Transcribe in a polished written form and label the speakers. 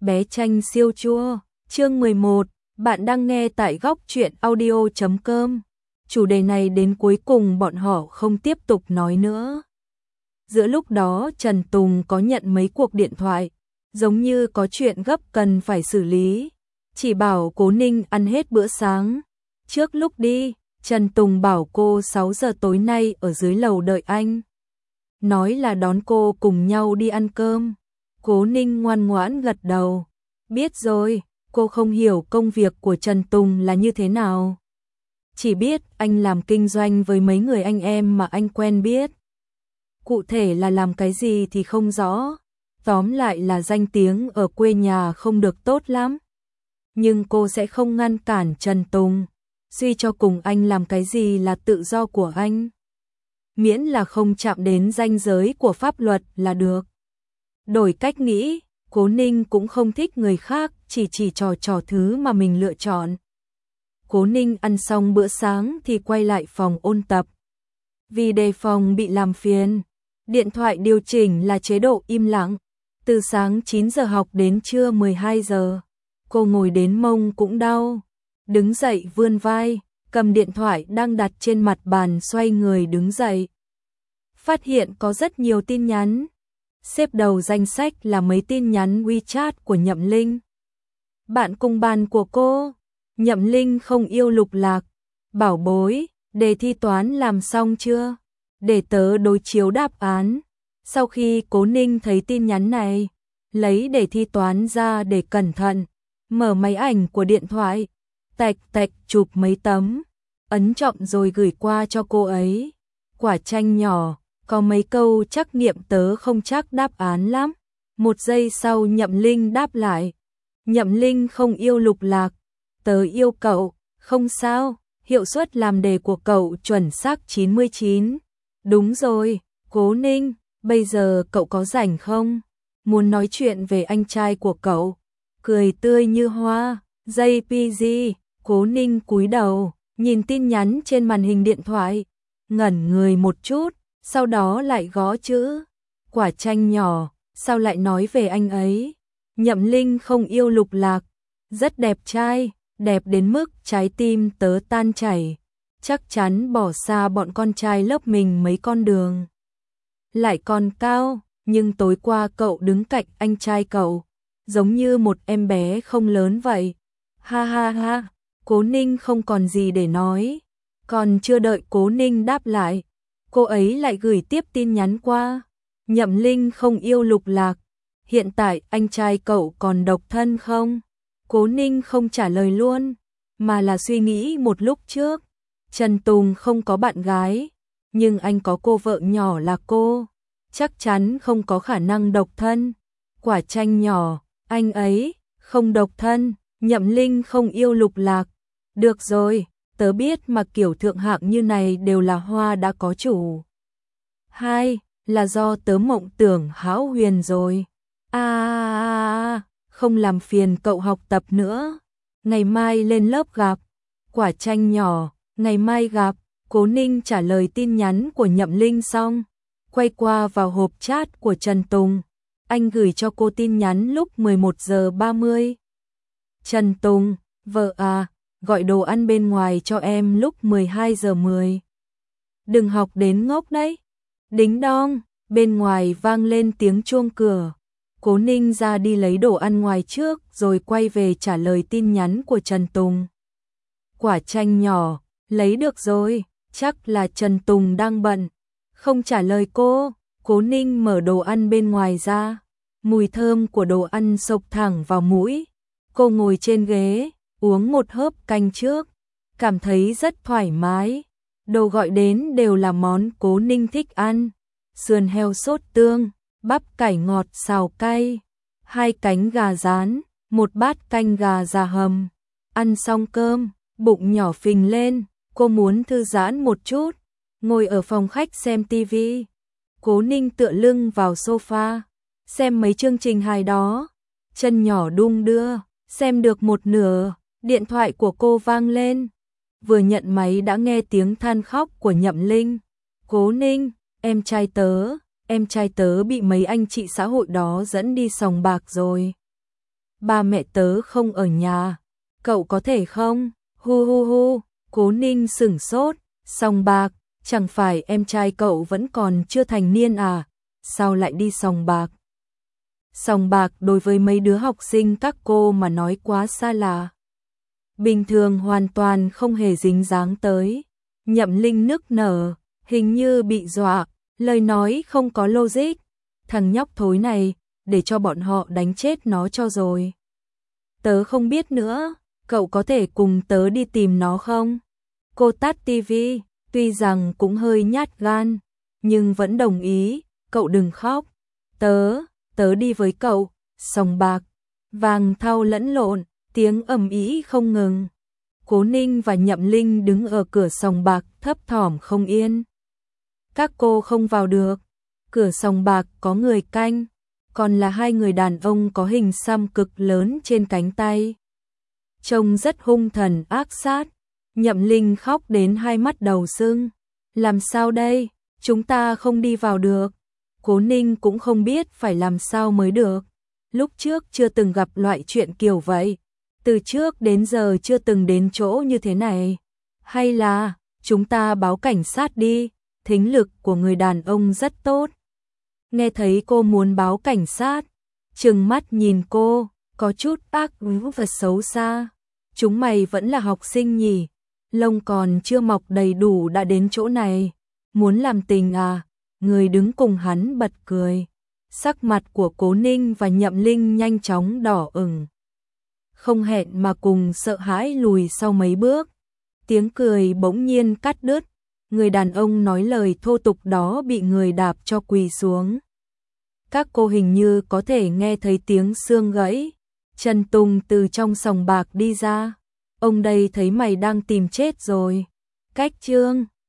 Speaker 1: bé chanh siêu chua, chương 11, bạn đang nghe tại góc truyện audio.com. Chủ đề này đến cuối cùng bọn họ không tiếp tục nói nữa. Giữa lúc đó Trần Tùng có nhận mấy cuộc điện thoại, giống như có chuyện gấp cần phải xử lý, chỉ bảo Cố Ninh ăn hết bữa sáng. Trước lúc đi, Trần Tùng bảo cô 6 giờ tối nay ở dưới lầu đợi anh. Nói là đón cô cùng nhau đi ăn cơm. Cố Ninh ngoan ngoãn gật đầu. Biết rồi, cô không hiểu công việc của Trần Tùng là như thế nào. Chỉ biết anh làm kinh doanh với mấy người anh em mà anh quen biết. Cụ thể là làm cái gì thì không rõ. Tóm lại là danh tiếng ở quê nhà không được tốt lắm. Nhưng cô sẽ không ngăn cản Trần Tùng. Suy cho cùng anh làm cái gì là tự do của anh. Miễn là không chạm đến ranh giới của pháp luật là được. Đổi cách nghĩ, Cố Ninh cũng không thích người khác chỉ trò thứ mà mình lựa chọn. Cố Ninh ăn xong bữa sáng thì quay lại phòng ôn tập. Vì đề phòng bị làm phiền, điện thoại điều chỉnh là chế độ im lặng. Từ sáng 9 giờ học đến trưa 12 giờ, cô ngồi đến mông cũng đau. Đứng dậy vươn vai, cầm điện thoại đang đặt trên mặt bàn xoay người đứng dậy. Phát hiện có rất nhiều tin nhắn. Xếp đầu danh sách là mấy tin nhắn WeChat của Nhậm Linh. Bạn cùng bàn của cô. Nhậm Linh không yêu Lục Lạc. Bảo bối, đề thi toán làm xong chưa? Để tớ đối chiếu đáp án. Sau khi Cố Ninh thấy tin nhắn này, lấy đề thi toán ra để cẩn thận, mở máy ảnh của điện thoại, tạch chụp mấy tấm, ấn chọn rồi gửi qua cho cô ấy. Quả chanh nhỏ, có mấy câu trắc nghiệm tớ không chắc đáp án lắm. Một giây sau Nhậm Linh đáp lại. Nhậm Linh không yêu Lục Lạc, tớ yêu cậu, không sao, hiệu suất làm đề của cậu chuẩn xác 99. Đúng rồi, Cố Ninh, bây giờ cậu có rảnh không? Muốn nói chuyện về anh trai của cậu. Cười tươi như hoa, JPG, Cố Ninh cúi đầu, nhìn tin nhắn trên màn hình điện thoại, ngẩn người một chút, sau đó lại gõ chữ. Quả chanh nhỏ, sao lại nói về anh ấy? Nhậm Linh không yêu Lục Lạc, rất đẹp trai, đẹp đến mức trái tim tớ tan chảy, chắc chắn bỏ xa bọn con trai lớp mình mấy con đường. Lại còn cao, nhưng tối qua cậu đứng cạnh anh trai cậu, giống như một em bé không lớn vậy. Ha ha ha, Cố Ninh không còn gì để nói. Còn chưa đợi Cố Ninh đáp lại, cô ấy lại gửi tiếp tin nhắn qua. Nhậm Linh không yêu Lục Lạc, hiện tại anh trai cậu còn độc thân không? Cố Ninh không trả lời luôn, mà là suy nghĩ một lúc trước. Trần Tùng không có bạn gái, nhưng anh có cô vợ nhỏ là cô, chắc chắn không có khả năng độc thân. Quả chanh nhỏ, anh ấy không độc thân. Nhậm Linh không yêu Lục Lạc. Được rồi, tớ biết mà kiểu thượng hạng như này đều là hoa đã có chủ. Hai, là do tớ mộng tưởng hão huyền rồi. Không làm phiền cậu học tập nữa. Ngày mai lên lớp gặp. Quả chanh nhỏ, ngày mai gặp. Cố Ninh trả lời tin nhắn của Nhậm Linh xong, quay qua vào hộp chat của Trần Tùng. Anh gửi cho cô tin nhắn lúc 11 giờ 30. Trần Tùng, vợ à, gọi đồ ăn bên ngoài cho em lúc 12 giờ 10. Đừng học đến ngốc đấy. Đính đong, bên ngoài vang lên tiếng chuông cửa. Cố Ninh ra đi lấy đồ ăn ngoài trước rồi quay về trả lời tin nhắn của Trần Tùng. Quả chanh nhỏ, lấy được rồi, chắc là Trần Tùng đang bận. Không trả lời cô, Cố Ninh mở đồ ăn bên ngoài ra. Mùi thơm của đồ ăn xộc thẳng vào mũi. Cô ngồi trên ghế, uống một hớp canh trước, cảm thấy rất thoải mái. Đồ gọi đến đều là món Cố Ninh thích ăn. Sườn heo sốt tương, bắp cải ngọt xào cay, 2 cánh gà rán, 1 bát canh gà già hầm. Ăn xong cơm, bụng nhỏ phình lên, cô muốn thư giãn một chút, ngồi ở phòng khách xem tivi. Cố Ninh tựa lưng vào sofa, xem mấy chương trình hài đó, chân nhỏ đung đưa. Xem được một nửa, điện thoại của cô vang lên. Vừa nhận máy đã nghe tiếng than khóc của Nhậm Linh. Cố Ninh, em trai tớ bị mấy anh chị xã hội đó dẫn đi sòng bạc rồi. ba mẹ tớ không ở nhà, cậu có thể không? Hu hu hu, Cố Ninh sửng sốt, sòng bạc, chẳng phải em trai cậu vẫn còn chưa thành niên à, sao lại đi sòng bạc? Sòng bạc đối với mấy đứa học sinh các cô mà nói quá xa lạ. Bình thường hoàn toàn không hề dính dáng tới. Nhậm Linh nức nở, hình như bị dọa, lời nói không có logic. Thằng nhóc thối này, để cho bọn họ đánh chết nó cho rồi. Tớ không biết nữa, cậu có thể cùng tớ đi tìm nó không? Cô tắt tivi, tuy rằng cũng hơi nhát gan, nhưng vẫn đồng ý, cậu đừng khóc. Tớ đi với cậu, sòng bạc, vàng thau lẫn lộn, tiếng ầm ĩ không ngừng. Cố Ninh và Nhậm Linh đứng ở cửa sòng bạc thấp thỏm không yên. Các cô không vào được, cửa sòng bạc có người canh, còn là hai người đàn ông có hình xăm cực lớn trên cánh tay. Trông rất hung thần ác sát, Nhậm Linh khóc đến hai mắt đầu sưng. Làm sao đây, chúng ta không đi vào được. Cố Ninh cũng không biết phải làm sao mới được. Lúc trước chưa từng gặp loại chuyện kiểu vậy. Từ trước đến giờ chưa từng đến chỗ như thế này. Hay là, chúng ta báo cảnh sát đi, thính lực của người đàn ông rất tốt. Nghe thấy cô muốn báo cảnh sát, trừng mắt nhìn cô, có chút ác và xấu xa. Chúng mày vẫn là học sinh nhỉ, lông còn chưa mọc đầy đủ đã đến chỗ này. Muốn làm tình à? Người đứng cùng hắn bật cười. Sắc mặt của Cố Ninh và Nhậm Linh nhanh chóng đỏ ửng. Không hẹn mà cùng sợ hãi lùi sau mấy bước. Tiếng cười bỗng nhiên cắt đứt. Người đàn ông nói lời thô tục đó bị người đạp cho quỳ xuống. Các cô hình như có thể nghe thấy tiếng xương gãy. Trần Tùng từ trong sòng bạc đi ra. Ông đây thấy mày đang tìm chết rồi. Cách Trương,